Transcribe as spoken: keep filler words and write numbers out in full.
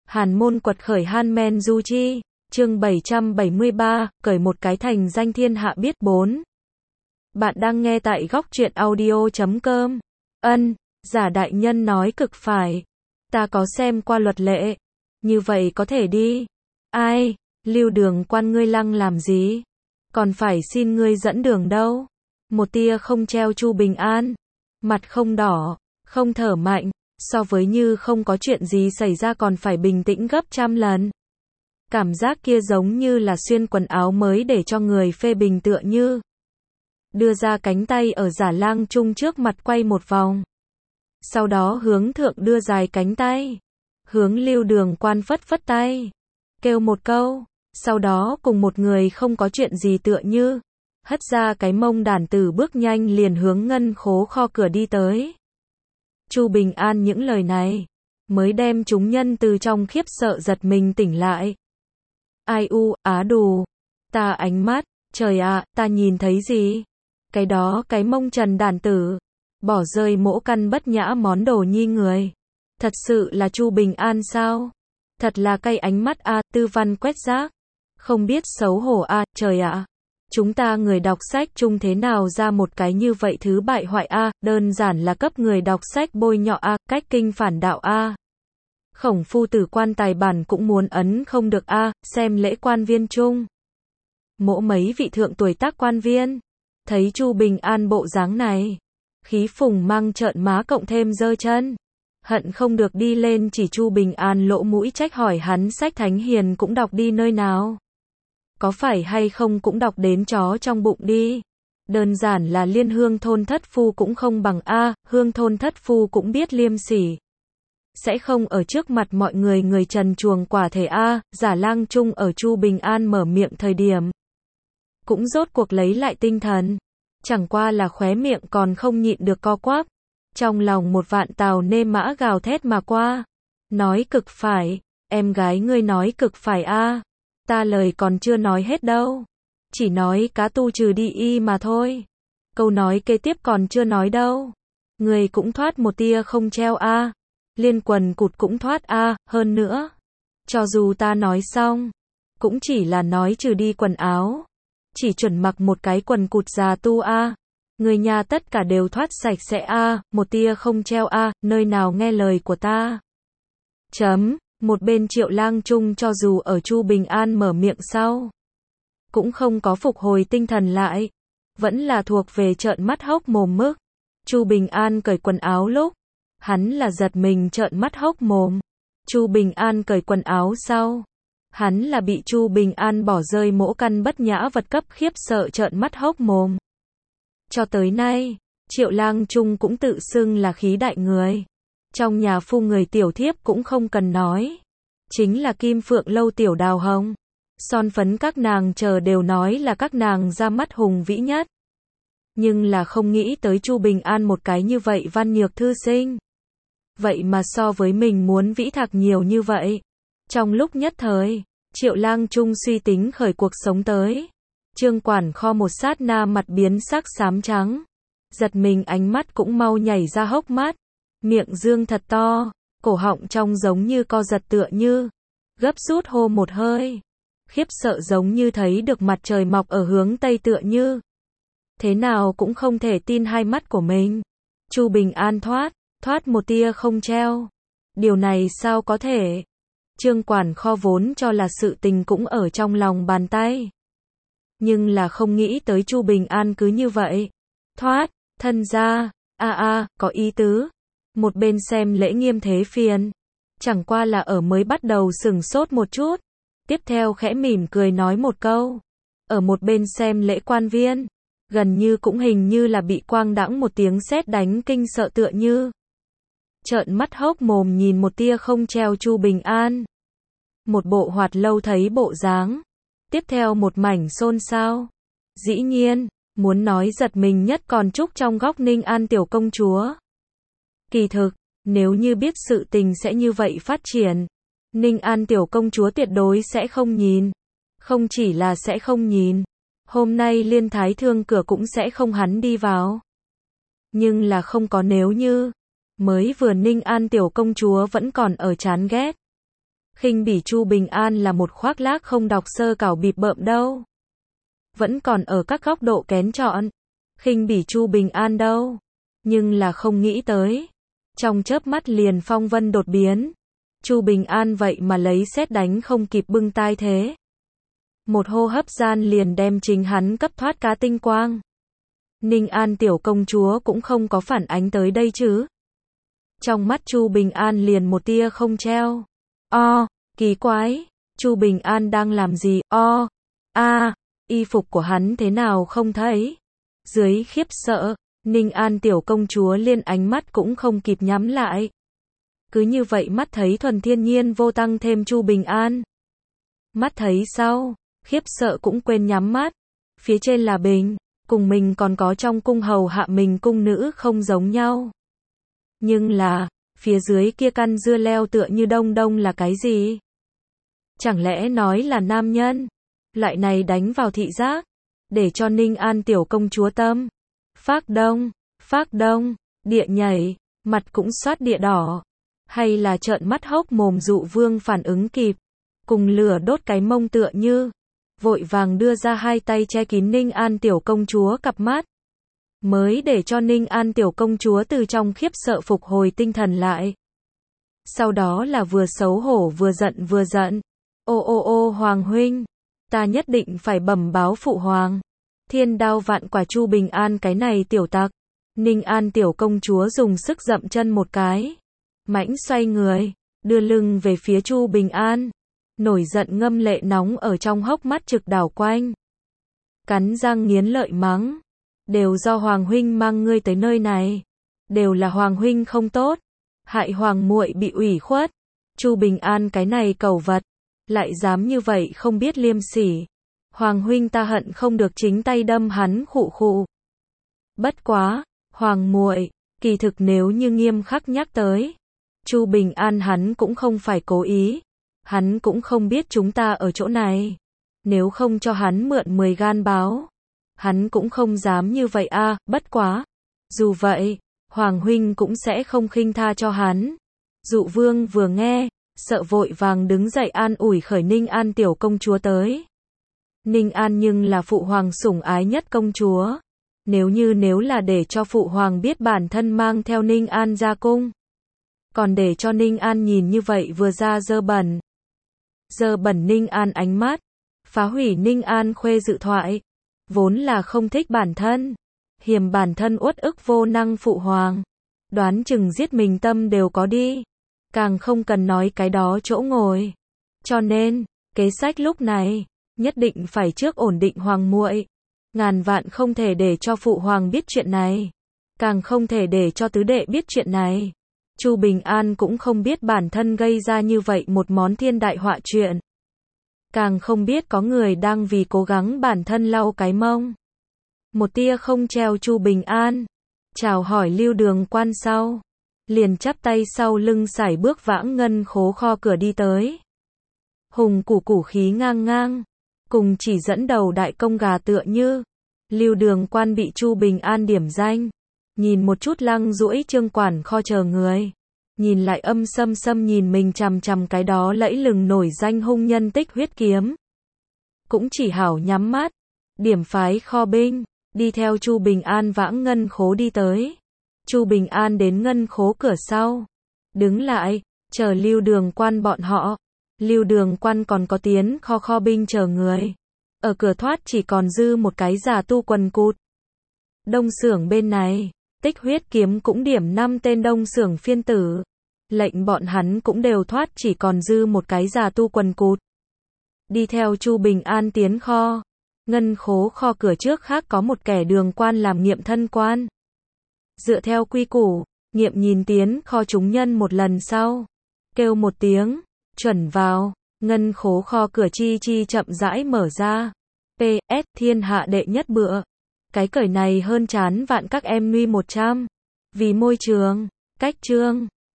Hàn môn quật khởi Han Men Du Chi, chương bảy trăm bảy mươi ba, cởi một cái thành danh thiên hạ biết. Bốn. Bạn đang nghe tại góc truyện audio chấm com. Ân, giả đại nhân nói cực phải. Ta có xem qua luật lệ. Như vậy có thể đi. Ai, Lưu Đường quan ngươi lăng làm gì? Còn phải xin ngươi dẫn đường đâu. Một tia không treo Chu Bình An. Mặt không đỏ, không thở mạnh. So với như không có chuyện gì xảy ra còn phải bình tĩnh gấp trăm lần. Cảm giác kia giống như là xuyên quần áo mới để cho người phê bình tựa như. Đưa ra cánh tay ở Giả Lang Trung trước mặt quay một vòng. Sau đó hướng thượng đưa dài cánh tay. Hướng Lưu Đường quan phất phất tay. Kêu một câu. Sau đó cùng một người không có chuyện gì tựa như. Hất ra cái mông đàn tử bước nhanh liền hướng ngân khố kho cửa đi tới. Chu Bình An những lời này. Mới đem chúng nhân từ trong khiếp sợ giật mình tỉnh lại. Ai u, á đù. Ta ánh mắt, trời ạ, ta nhìn thấy gì? Cái đó cái mông trần đàn tử. Bỏ rơi mỗ căn bất nhã món đồ nhi người. Thật sự là Chu Bình An sao? Thật là cay ánh mắt a, Tư Văn quét rác. Không biết xấu hổ a, trời ạ. Chúng ta người đọc sách chung thế nào ra một cái như vậy thứ bại hoại a, đơn giản là cấp người đọc sách bôi nhọ a, cách kinh phản đạo a. Khổng phu tử quan tài bản cũng muốn ấn không được a, xem lễ quan viên chung. Mỗ mấy vị thượng tuổi tác quan viên, thấy Chu Bình An bộ dáng này, khí phùng mang trợn má cộng thêm giơ chân, hận không được đi lên chỉ Chu Bình An lỗ mũi trách hỏi hắn sách thánh hiền cũng đọc đi nơi nào. Có phải hay không cũng đọc đến chó trong bụng đi. Đơn giản là liên hương thôn thất phu cũng không bằng a, hương thôn thất phu cũng biết liêm sỉ. Sẽ không ở trước mặt mọi người người trần truồng quả thể a, Giả Lang Trung ở Chu Bình An mở miệng thời điểm. Cũng rốt cuộc lấy lại tinh thần. Chẳng qua là khóe miệng còn không nhịn được co quắp. Trong lòng một vạn tàu nê mã gào thét mà qua. Nói cực phải, em gái ngươi nói cực phải a. Ta lời còn chưa nói hết đâu. Chỉ nói cá tu trừ đi y mà thôi. Câu nói kế tiếp còn chưa nói đâu. Người cũng thoát một tia không treo a. Liên quần cụt cũng thoát a, hơn nữa. Cho dù ta nói xong. Cũng chỉ là nói trừ đi quần áo. Chỉ chuẩn mặc một cái quần cụt già tu a. Người nhà tất cả đều thoát sạch sẽ a, một tia không treo a, nơi nào nghe lời của ta. Chấm. Một bên Triệu Lang Trung cho dù ở Chu Bình An mở miệng sau. Cũng không có phục hồi tinh thần lại. Vẫn là thuộc về trợn mắt hốc mồm mức. Chu Bình An cởi quần áo lúc. Hắn là giật mình trợn mắt hốc mồm. Chu Bình An cởi quần áo sau. Hắn là bị Chu Bình An bỏ rơi mỗ căn bất nhã vật cấp khiếp sợ trợn mắt hốc mồm. Cho tới nay, Triệu Lang Trung cũng tự xưng là khí đại người. Trong nhà phu người tiểu thiếp cũng không cần nói. Chính là Kim Phượng Lâu tiểu đào hồng. Son phấn các nàng chờ đều nói là các nàng ra mắt hùng vĩ nhất. Nhưng là không nghĩ tới Chu Bình An một cái như vậy văn nhược thư sinh. Vậy mà so với mình muốn vĩ thạc nhiều như vậy. Trong lúc nhất thời, Triệu Lang Trung suy tính khởi cuộc sống tới. Trương quản kho một sát na mặt biến sắc xám trắng. Giật mình ánh mắt cũng mau nhảy ra hốc mắt. Miệng dương thật to, cổ họng trong giống như co giật tựa như. Gấp rút hô một hơi. Khiếp sợ giống như thấy được mặt trời mọc ở hướng tây tựa như. Thế nào cũng không thể tin hai mắt của mình. Chu Bình An thoát, thoát một tia không treo. Điều này sao có thể? Trương quản kho vốn cho là sự tình cũng ở trong lòng bàn tay. Nhưng là không nghĩ tới Chu Bình An cứ như vậy. Thoát, thân ra, a a, có ý tứ. Một bên xem lễ nghiêm thế phiền. Chẳng qua là ở mới bắt đầu sửng sốt một chút. Tiếp theo khẽ mỉm cười nói một câu. Ở một bên xem lễ quan viên. Gần như cũng hình như là bị quang đãng một tiếng sét đánh kinh sợ tựa như. Trợn mắt hốc mồm nhìn một tia không treo Chu Bình An. Một bộ hoạt lâu thấy bộ dáng. Tiếp theo một mảnh xôn xao. Dĩ nhiên, muốn nói giật mình nhất còn trúc trong góc Ninh An tiểu công chúa. Kỳ thực, nếu như biết sự tình sẽ như vậy phát triển, Ninh An tiểu công chúa tuyệt đối sẽ không nhìn. Không chỉ là sẽ không nhìn, hôm nay Liên Thái Thương cửa cũng sẽ không hắn đi vào. Nhưng là không có nếu như, mới vừa Ninh An tiểu công chúa vẫn còn ở chán ghét. Khinh bỉ Chu Bình An là một khoác lác không đọc sơ cảo bịp bợm đâu. Vẫn còn ở các góc độ kén chọn. Khinh bỉ Chu Bình An đâu. Nhưng là không nghĩ tới. Trong chớp mắt liền phong vân đột biến. Chu Bình An vậy mà lấy sét đánh không kịp bưng tai thế. Một hô hấp gian liền đem chính hắn cấp thoát cá tinh quang. Ninh An tiểu công chúa cũng không có phản ánh tới đây chứ. Trong mắt Chu Bình An liền một tia không treo. O, kỳ quái, Chu Bình An đang làm gì? O, a, y phục của hắn thế nào không thấy? Dưới khiếp sợ, Ninh An tiểu công chúa liên ánh mắt cũng không kịp nhắm lại. Cứ như vậy mắt thấy thuần thiên nhiên vô tăng thêm Chu Bình An. Mắt thấy sau, khiếp sợ cũng quên nhắm mắt. Phía trên là Bình, cùng mình còn có trong cung hầu hạ mình cung nữ không giống nhau. Nhưng là, phía dưới kia căn dưa leo tựa như đông đông là cái gì? Chẳng lẽ nói là nam nhân? Loại này đánh vào thị giác, để cho Ninh An tiểu công chúa tâm. Phác đông, phác đông, địa nhảy, mặt cũng xoát địa đỏ. Hay là trợn mắt hốc mồm Dụ Vương phản ứng kịp. Cùng lửa đốt cái mông tựa như. Vội vàng đưa ra hai tay che kín Ninh An tiểu công chúa cặp mắt. Mới để cho Ninh An tiểu công chúa từ trong khiếp sợ phục hồi tinh thần lại. Sau đó là vừa xấu hổ vừa giận vừa giận. Ô ô ô Hoàng huynh, ta nhất định phải bẩm báo phụ hoàng. Thiên đao vạn quả Chu Bình An cái này tiểu tặc. Ninh An tiểu công chúa dùng sức dậm chân một cái. Mãnh xoay người, đưa lưng về phía Chu Bình An. Nổi giận ngâm lệ nóng ở trong hốc mắt trực đảo quanh. Cắn răng nghiến lợi mắng. Đều do Hoàng huynh mang ngươi tới nơi này. Đều là Hoàng huynh không tốt. Hại Hoàng muội bị ủy khuất. Chu Bình An cái này cẩu vật. Lại dám như vậy không biết liêm sỉ. Hoàng huynh ta hận không được chính tay đâm hắn khụ khụ. Bất quá, Hoàng muội, kỳ thực nếu như nghiêm khắc nhắc tới. Chu Bình An hắn cũng không phải cố ý. Hắn cũng không biết chúng ta ở chỗ này. Nếu không cho hắn mượn mười gan báo. Hắn cũng không dám như vậy a, à, bất quá. Dù vậy, Hoàng huynh cũng sẽ không khinh tha cho hắn. Dụ Vương vừa nghe, sợ vội vàng đứng dậy an ủi khởi Ninh An tiểu công chúa tới. Ninh An nhưng là phụ hoàng sủng ái nhất công chúa. Nếu như nếu là để cho phụ hoàng biết bản thân mang theo Ninh An ra cung. Còn để cho Ninh An nhìn như vậy vừa ra dơ bẩn. Dơ bẩn Ninh An ánh mắt. Phá hủy Ninh An khuê dự thoại. Vốn là không thích bản thân. Hiềm bản thân uất ức vô năng phụ hoàng. Đoán chừng giết mình tâm đều có đi. Càng không cần nói cái đó chỗ ngồi. Cho nên, kế sách lúc này, nhất định phải trước ổn định hoàng muội. Ngàn vạn không thể để cho phụ hoàng biết chuyện này. Càng không thể để cho tứ đệ biết chuyện này. Chu Bình An cũng không biết bản thân gây ra như vậy một món thiên đại họa chuyện. Càng không biết có người đang vì cố gắng bản thân lau cái mông. Một tia không treo Chu Bình An. Chào hỏi Lưu Đường Quan sau. Liền chắp tay sau lưng sải bước vãng ngân khố kho cửa đi tới. Hùng củ củ khí ngang ngang. Cùng chỉ dẫn đầu đại công gà tựa như. Lưu Đường Quan bị Chu Bình An điểm danh. Nhìn một chút lăng duỗi trương quản kho chờ người. Nhìn lại âm sâm sâm nhìn mình chằm chằm cái đó lẫy lừng nổi danh hung nhân tích huyết kiếm. Cũng chỉ hảo nhắm mắt. Điểm phái kho binh. Đi theo Chu Bình An vãng ngân khố đi tới. Chu Bình An đến ngân khố cửa sau. Đứng lại. Chờ Lưu Đường Quan bọn họ. Lưu Đường Quan còn có tiến kho kho binh chờ người. Ở cửa thoát chỉ còn dư một cái giả tu quần cụt. Đông xưởng bên này. Tích huyết kiếm cũng điểm năm tên đông xưởng phiên tử. Lệnh bọn hắn cũng đều thoát chỉ còn dư một cái giả tu quần cụt. Đi theo Chu Bình An tiến kho. Ngân khố kho cửa trước khác có một kẻ đường quan làm nghiệm thân quan. Dựa theo quy củ, nghiệm nhìn tiến kho chúng nhân một lần sau. Kêu một tiếng, chuẩn vào, ngân khố kho cửa chi chi chậm rãi mở ra. pê ét thiên hạ đệ nhất bựa. Cái cởi này hơn chán vạn các em nuy một trăm. Vì môi trường, cách chương.